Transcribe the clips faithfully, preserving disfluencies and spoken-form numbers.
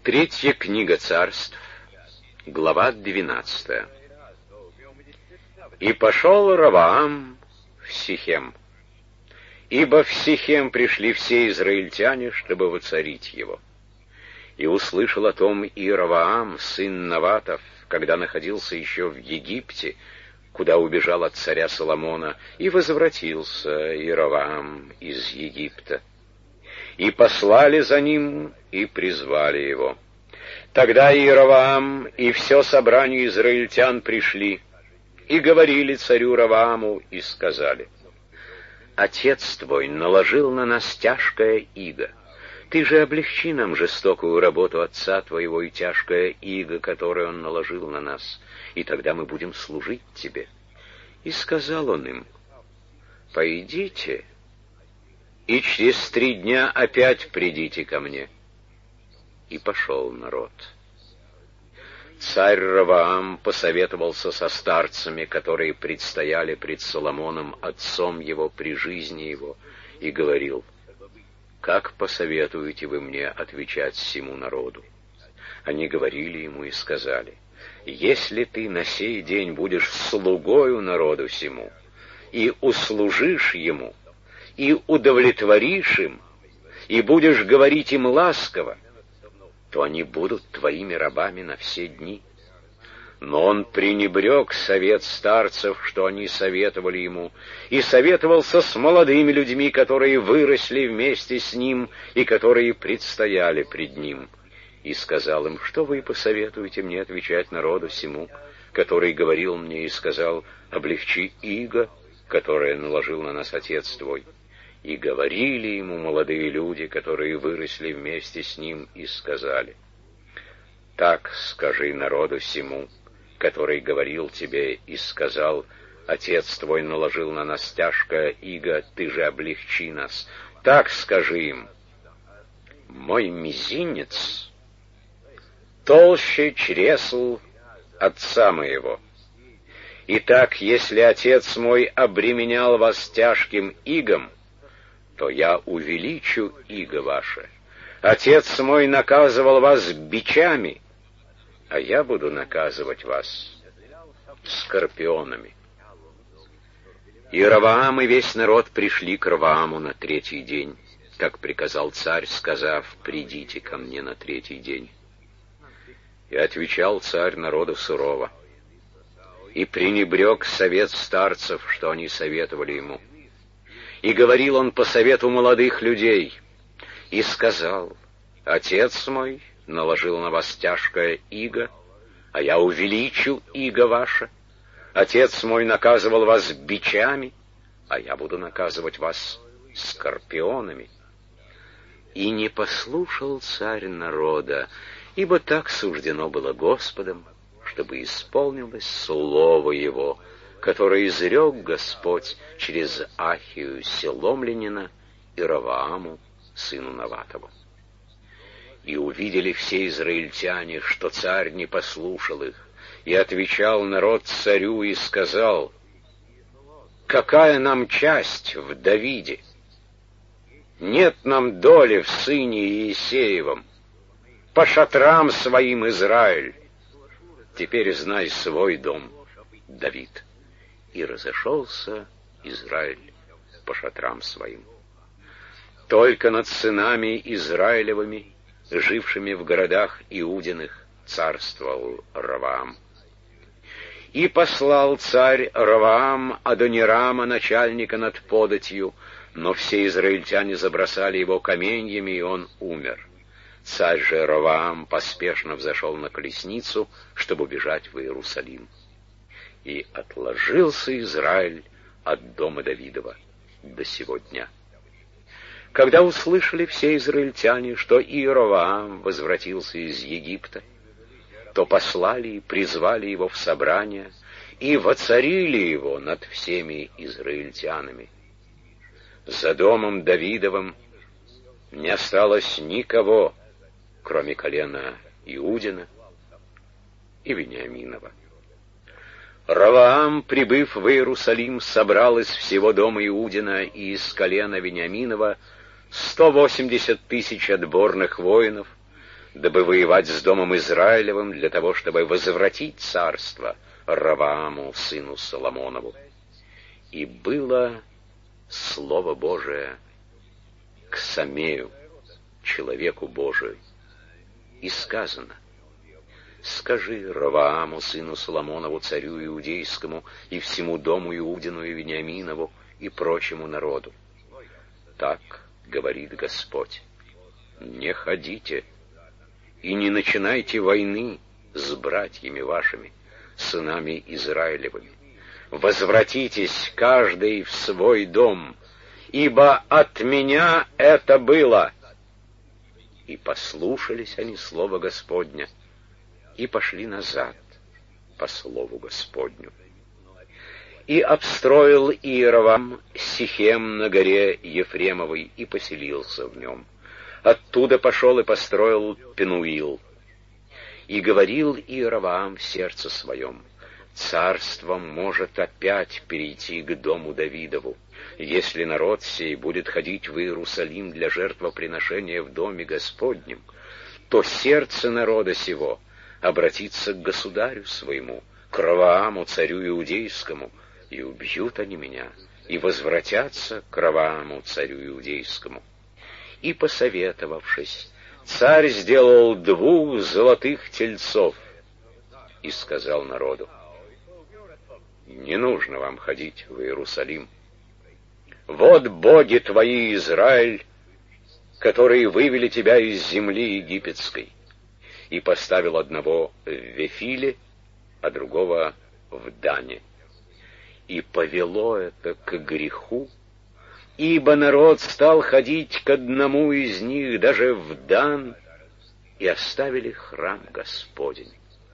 Третья книга Царств, глава двенадцатая. «И пошел Ровоам в Сихем, ибо в Сихем пришли все израильтяне, чтобы воцарить его. И услышал о том и Ровоам, сын Наватов, когда находился еще в Египте, куда убежал от царя Соломона, и возвратился Иеровоам из Египта. И послали за ним, и призвали его. Тогда Иеровоам и все собрание израильтян пришли, и говорили царю Ровоаму, и сказали: «Отец твой наложил на нас тяжкое иго. Ты же облегчи нам жестокую работу отца твоего и тяжкое иго, которое он наложил на нас, и тогда мы будем служить тебе». И сказал он им: «Пойдите, и через три дня опять придите ко мне». И пошел народ. Царь Ровоам посоветовался со старцами, которые предстояли пред Соломоном, отцом его, при жизни его, и говорил: «Как посоветуете вы мне отвечать всему народу?» Они говорили ему и сказали: «Если ты на сей день будешь слугою народу сему, и услужишь ему, и удовлетворишь им, и будешь говорить им ласково, то они будут твоими рабами на все дни». Но он пренебрег совет старцев, что они советовали ему, и советовался с молодыми людьми, которые выросли вместе с ним и которые предстояли пред ним, и сказал им: «Что вы посоветуете мне отвечать народу сему, который говорил мне и сказал: облегчи иго, которое наложил на нас отец твой?» И говорили ему молодые люди, которые выросли вместе с ним, и сказали: «Так скажи народу сему, который говорил тебе и сказал: отец твой наложил на нас тяжкое иго, ты же облегчи нас. Так скажи им: мой мизинец толще чресл отца моего. Итак, если отец мой обременял вас тяжким игом, то я увеличу иго ваше. Отец мой наказывал вас бичами, а я буду наказывать вас скорпионами». И Ровоам и весь народ пришли к Ровоаму на третий день, как приказал царь, сказав: «Придите ко мне на третий день». И отвечал царь народу сурово, и пренебрег совет старцев, что они советовали ему. И говорил он по совету молодых людей, и сказал: «Отец мой наложил на вас тяжкое иго, а я увеличу иго ваше. Отец мой наказывал вас бичами, а я буду наказывать вас скорпионами». И не послушал царь народа, ибо так суждено было Господом, чтобы исполнилось слово его, которое изрек Господь через Ахию Селомлянина и Ровоаму, сыну Наватову. И увидели все израильтяне, что царь не послушал их, и отвечал народ царю и сказал: «Какая нам часть в Давиде? Нет нам доли в сыне Иисеевом. По шатрам своим, Израиль. Теперь знай свой дом, Давид». И разошелся Израиль по шатрам своим. Только над сынами Израилевыми, жившими в городах Иудиных, царствовал Ровоам. И послал царь Ровоам Адонирама, начальника над податью, но все израильтяне забросали его каменьями, и он умер. Царь же Ровоам поспешно взошел на колесницу, чтобы бежать в Иерусалим. И отложился Израиль от дома Давидова до сего дня. Когда услышали все израильтяне, что Иеровоам возвратился из Египта, то послали и призвали его в собрание и воцарили его над всеми израильтянами. За домом Давидовым не осталось никого, кроме колена Иудина и Вениаминова. Ровоам, прибыв в Иерусалим, собрал из всего дома Иудина и из колена Вениаминова сто восемьдесят тысяч отборных воинов, дабы воевать с домом Израилевым для того, чтобы возвратить царство Ровоаму, сыну Соломонову. И было Слово Божие к Самею, человеку Божию, и сказано: «Скажи Ровоаму, сыну Соломонову, царю иудейскому, и всему дому Иудину и Вениаминову, и прочему народу: так говорит Господь, не ходите и не начинайте войны с братьями вашими, сынами Израилевыми. Возвратитесь каждый в свой дом, ибо от меня это было». И послушались они слова Господня, и пошли назад по слову Господню. И обстроил Иеровам Сихем на горе Ефремовой и поселился в нем. Оттуда пошел и построил Пенуил. И говорил Иеровам в сердце своем: царство может опять перейти к дому Давидову, если народ сей будет ходить в Иерусалим для жертвоприношения в доме Господнем, то сердце народа сего обратится к государю своему, к Ровоаму, царю иудейскому, и убьют они меня, и возвратятся к Ровоаму, царю иудейскому. И, посоветовавшись, царь сделал двух золотых тельцов и сказал народу: не нужно вам ходить в Иерусалим. Вот боги твои, Израиль, которые вывели тебя из земли египетской. И поставил одного в Вефиле, а другого в Дане. И повело это к греху, ибо народ стал ходить к одному из них, даже в Дан, и оставили храм Господень.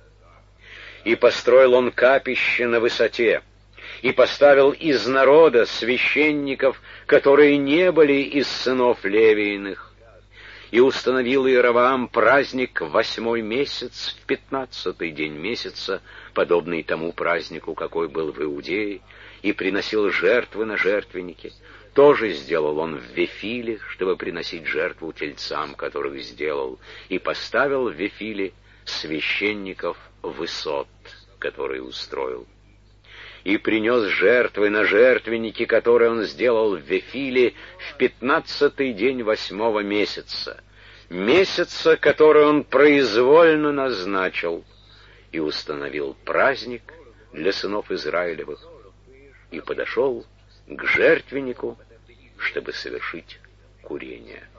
И построил он капище на высоте, и поставил из народа священников, которые не были из сынов Левииных, и установил Иеровоам праздник в восьмой месяц, в пятнадцатый день месяца, подобный тому празднику, какой был в Иудее, и приносил жертвы на жертвеннике. Тоже сделал он в Вефиле, чтобы приносить жертву тельцам, которых сделал, и поставил в Вефиле священников высот, которые устроил. И принес жертвы на жертвенники, которые он сделал в Вефиле в пятнадцатый день восьмого месяца, месяца, который он произвольно назначил, и установил праздник для сынов Израилевых, и подошел к жертвеннику, чтобы совершить курение.